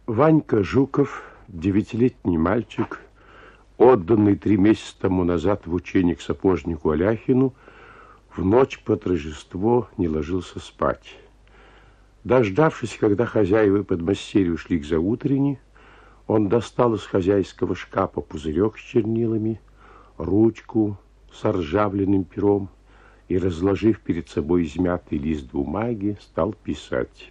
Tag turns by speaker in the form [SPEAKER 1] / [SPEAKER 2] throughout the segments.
[SPEAKER 1] Ванька Жуков, 9-летний мальчик, отданный 3 месяца тому назад в учение к сапожнику Аляхину, в ночь под Рождество не ложился спать. Дождавшись, когда хозяева подмастерья ушли к заутренне, он достал из хозяйского шкафа пузырек с чернилами, ручку с ржавленным пером и, разложив перед собой измятый лист бумаги, стал писать.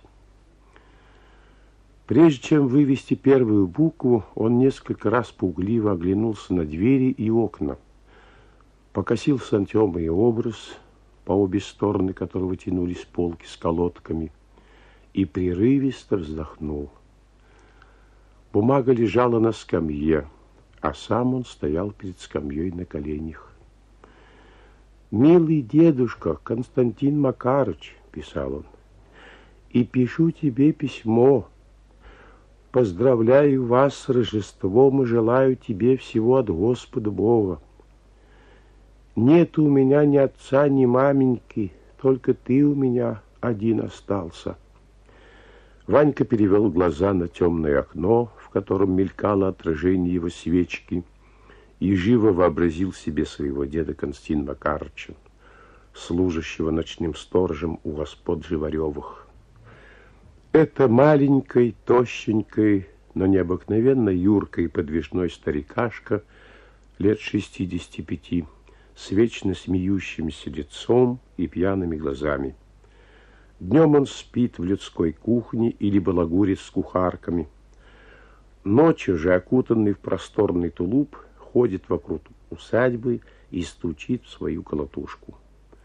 [SPEAKER 1] Прежде чем вывести первую букву, он несколько раз пугливо оглянулся на двери и окна, покосился на темный образ, по обе стороны которого тянулись полки с колодками, и прерывисто вздохнул. Бумага лежала на скамье, а сам он стоял перед скамьей на коленях. «Милый дедушка Константин Макарыч», — писал он, — «и пишу тебе письмо. Поздравляю вас с Рождеством и желаю тебе всего от Господа Бога. Нет у меня ни отца, ни маменьки, только ты у меня один остался». Ванька перевел глаза на темное окно, в котором мелькало отражение его свечки, и живо вообразил себе своего деда Константина Макарыча, служащего ночным сторожем у господ Живаревых. Это маленькой, тощенькой, но необыкновенно юркой подвижной старикашка лет 65, с вечно смеющимся лицом и пьяными глазами. Днем он спит в людской кухне или балагурит с кухарками. Ночью же, окутанный в просторный тулуп, ходит вокруг усадьбы и стучит в свою колотушку.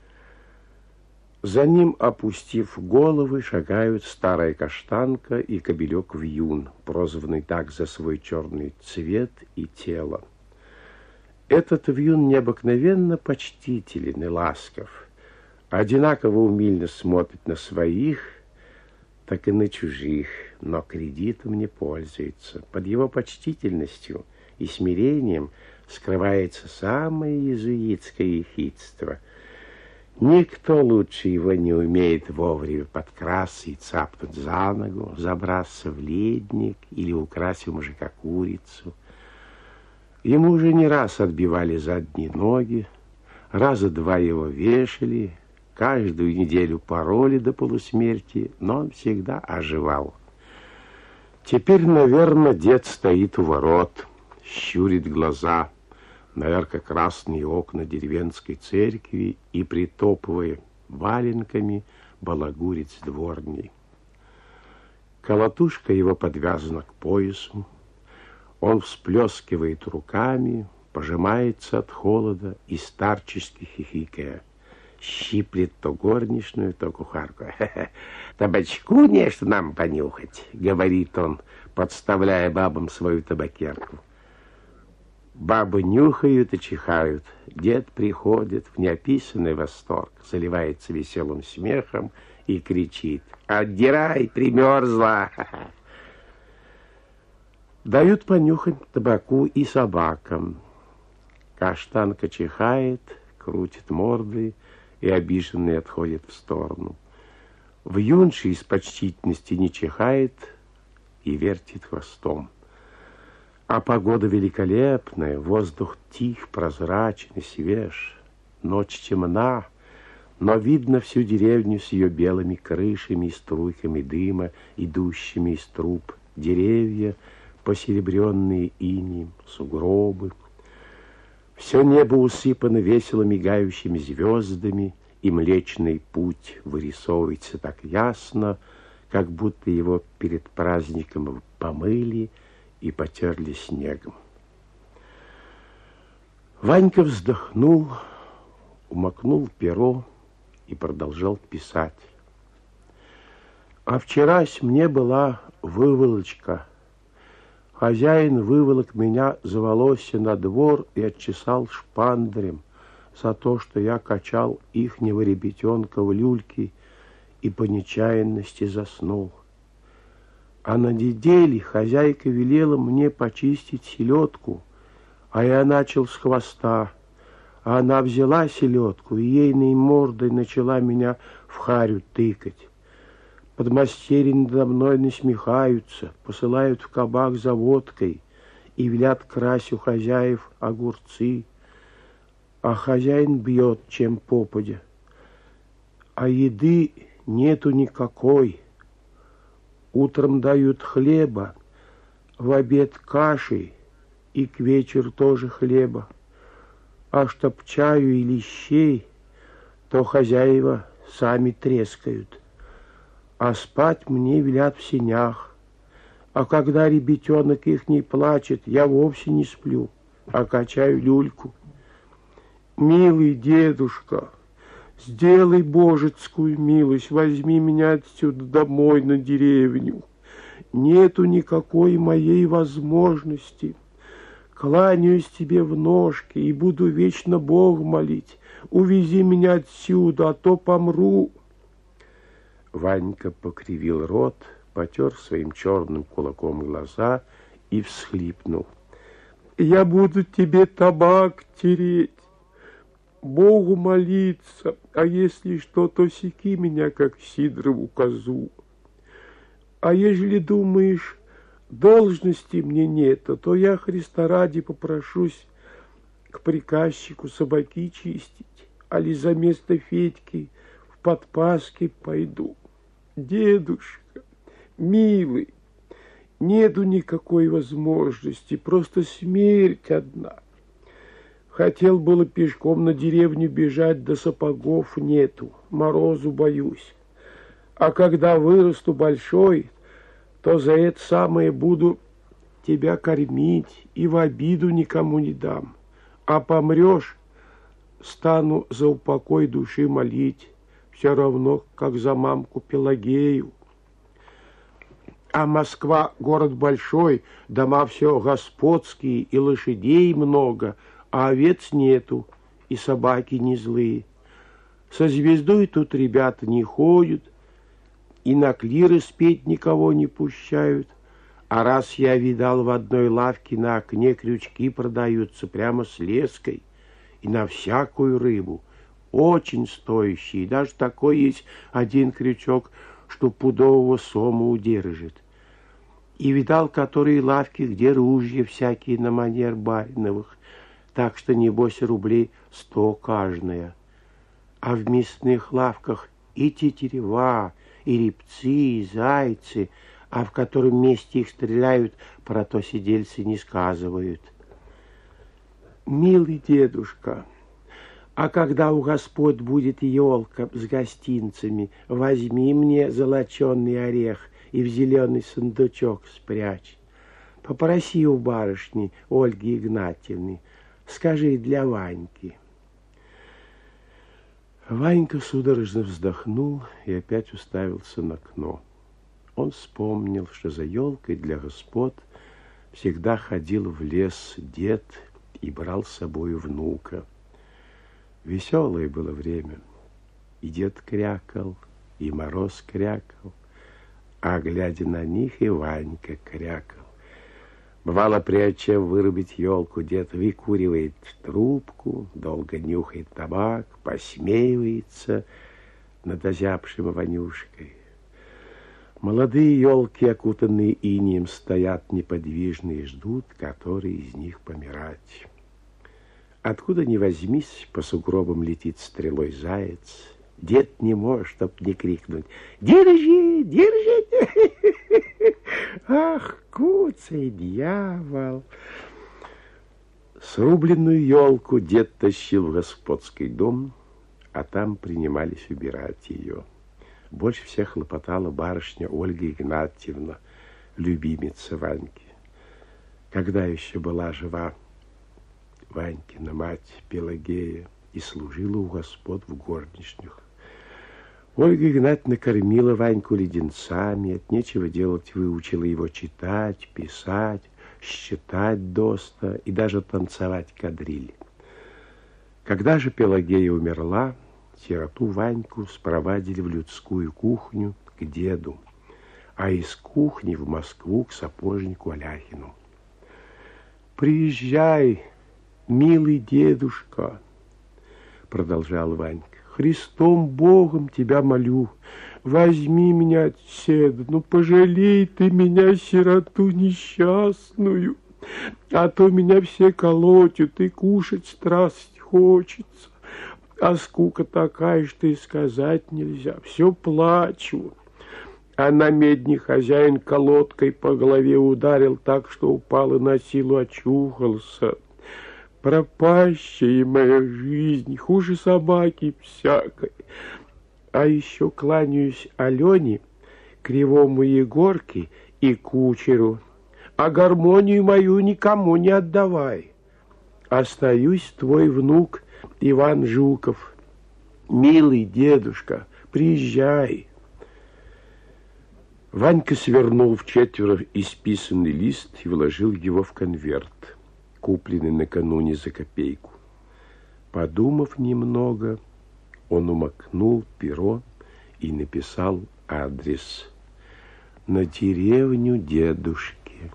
[SPEAKER 1] За ним, опустив головы, шагают старая каштанка и кобелек Вьюн, прозванный так за свой черный цвет и тело. Этот Вьюн необыкновенно почтителен и ласков, одинаково умильно смотрит на своих, так и на чужих, но кредитом не пользуется. Под его почтительностью и смирением скрывается самое иезуитское ехидство. Никто лучше его не умеет вовремя подкрасться и цапнуть за ногу, забраться в ледник или украсть у мужика курицу. Ему уже не раз отбивали задние ноги, раза 2 его вешали, каждую неделю пороли до полусмерти, но он всегда оживал. Теперь, наверное, дед стоит у ворот, щурит глаза на ярко-красные окна деревенской церкви и, притопывая валенками, балагурит с дворней. Колотушка его подвязана к поясу. Он всплескивает руками, пожимается от холода и старчески хихикая щиплет то горничную, то кухарку. «Табачку нечто нам понюхать», — говорит он, подставляя бабам свою табакерку. Бабы нюхают и чихают. Дед приходит в неописанный восторг, заливается веселым смехом и кричит: «Отдирай, примерзла!» Дают понюхать табаку и собакам. Каштанка чихает, крутит мордой и обиженный отходит в сторону. Вьюн из почтительности не чихает и вертит хвостом. А погода великолепная, воздух тих, прозрачен и свеж. Ночь темна, но видно всю деревню с ее белыми крышами и струйками дыма, идущими из труб, деревья, посеребренные инеем, сугробы. Все небо усыпано весело мигающими звездами, и Млечный Путь вырисовывается так ясно, как будто его перед праздником помыли и потерли снегом. Ванька вздохнул, умокнул перо и продолжал писать. А вчерась мне была выволочка. Хозяин выволок меня за волосы на двор и отчесал шпандрем за то, что я качал ихнего ребятенка в люльке и по нечаянности заснул. А на неделе хозяйка велела мне почистить селедку, а я начал с хвоста. А она взяла селедку и ейной мордой начала меня в харю тыкать. Подмастерья надо мной насмехаются, посылают в кабак за водкой и велят красть у хозяев огурцы, а хозяин бьет, чем попадя. А еды нету никакой. Утром дают хлеба, в обед каши и к вечеру тоже хлеба. А чтоб чаю или щей, то хозяева сами трескают. А спать мне велят в сенях. А когда ребятенок их не плачет, я вовсе не сплю, а качаю люльку. Милый дедушка, сделай божецкую милость, возьми меня отсюда домой на деревню. Нету никакой моей возможности. Кланяюсь тебе в ножки и буду вечно Бога молить. Увези меня отсюда, а то помру. Ванька покривил рот, потер своим черным кулаком глаза и всхлипнул. Я буду тебе табак тереть, Богу молиться, а если что, то секи меня, как Сидорову козу. А ежели думаешь, должности мне нет, то я Христа ради попрошусь к приказчику собаки чистить, али за место Федьки в подпаски пойду. Дедушка, милый, нету никакой возможности, просто смерть одна. Хотел было пешком на деревню бежать, да сапогов нету, морозу боюсь. А когда вырасту большой, то за это самое буду тебя кормить и в обиду никому не дам. А помрешь, стану за упокой души молить, все равно, как за мамку Пелагею. А Москва город большой, дома все господские, и лошадей много, а овец нету, и собаки не злые. Со звездой тут ребята не ходят, и на клиры спеть никого не пущают. А раз я видал в одной лавке на окне крючки продаются прямо с леской, и на всякую рыбу, очень стоящие. Даже такой есть один крючок, что пудового сома удержит. И видал, которые лавки, где ружья всякие на манер бариновых, так что, небось, рублей 100 каждая. А в мясных лавках и тетерева, и репцы, и зайцы, а в котором месте их стреляют, про то сидельцы не сказывают. Милый дедушка, а когда у Господ будет елка с гостинцами, возьми мне золоченый орех и в зеленый сундучок спрячь. Попроси у барышни Ольги Игнатьевны, скажи для Ваньки. Ванька судорожно вздохнул и опять уставился на окно. Он вспомнил, что за елкой для господ всегда ходил в лес дед и брал с собой внука. Веселое было время. И дед крякал, и Мороз крякал, а, глядя на них, и Ванька крякал. Бывало, прежде чем вырубить елку, дед выкуривает трубку, долго нюхает табак, посмеивается над озябшим Ванюшкой. Молодые елки, окутанные инеем, стоят неподвижно и ждут, который из них помирать. Откуда ни возьмись, по сугробам летит стрелой заяц. Дед не может, чтоб не крикнуть: «Держи, держи!» Ах, куцый дьявол! Срубленную елку дед тащил в господский дом, а там принимались убирать ее. Больше всех хлопотала барышня Ольга Игнатьевна, любимица Ваньки. Когда еще была жива Ванькина мать Пелагея и служила у господ в горничных. Ольга Игнатьевна кормила Ваньку леденцами, от нечего делать выучила его читать, писать, считать доста и даже танцевать кадриль. Когда же Пелагея умерла, сироту Ваньку спровадили в людскую кухню к деду, а из кухни в Москву к сапожнику Аляхину. «Приезжай, милый дедушка», — продолжал Ванька. «Христом Богом тебя молю, возьми меня отседа, ну пожалей ты меня, сироту несчастную, а то меня все колотят, и кушать страсть хочется, а скука такая, что и сказать нельзя, все плачу. А на медне хозяин колодкой по голове ударил так, что упал и на силу очухался. Пропащая моя жизнь, хуже собаки всякой. А еще кланяюсь Алене, кривому Егорке и кучеру, а гармонию мою никому не отдавай. Остаюсь твой внук Иван Жуков. Милый дедушка, приезжай. Ванька свернул вчетверо исписанный лист и вложил его в конверт, купленный накануне за копейку. Подумав немного, он умокнул перо и написал адрес: на деревню дедушки.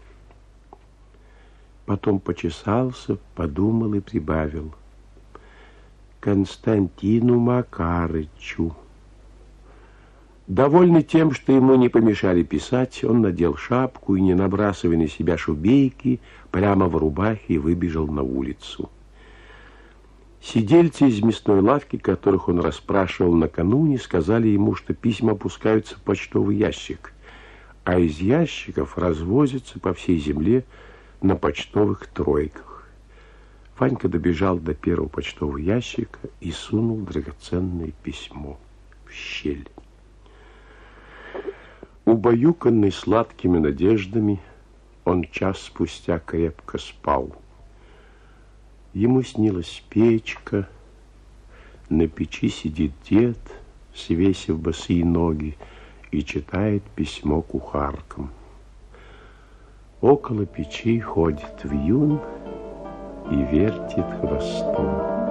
[SPEAKER 1] Потом почесался, подумал и прибавил: Константину Макарычу. Довольный тем, что ему не помешали писать, он надел шапку и, не набрасывая на себя шубейки, прямо в рубахе выбежал на улицу. Сидельцы из мясной лавки, которых он расспрашивал накануне, сказали ему, что письма опускаются в почтовый ящик, а из ящиков развозятся по всей земле на почтовых тройках. Ванька добежал до первого почтового ящика и сунул драгоценное письмо в щель. Убаюканный сладкими надеждами, он час спустя крепко спал. Ему снилась печка, на печи сидит дед, свесив босые ноги, и читает письмо кухаркам. Около печи ходит вьюн и вертит хвостом.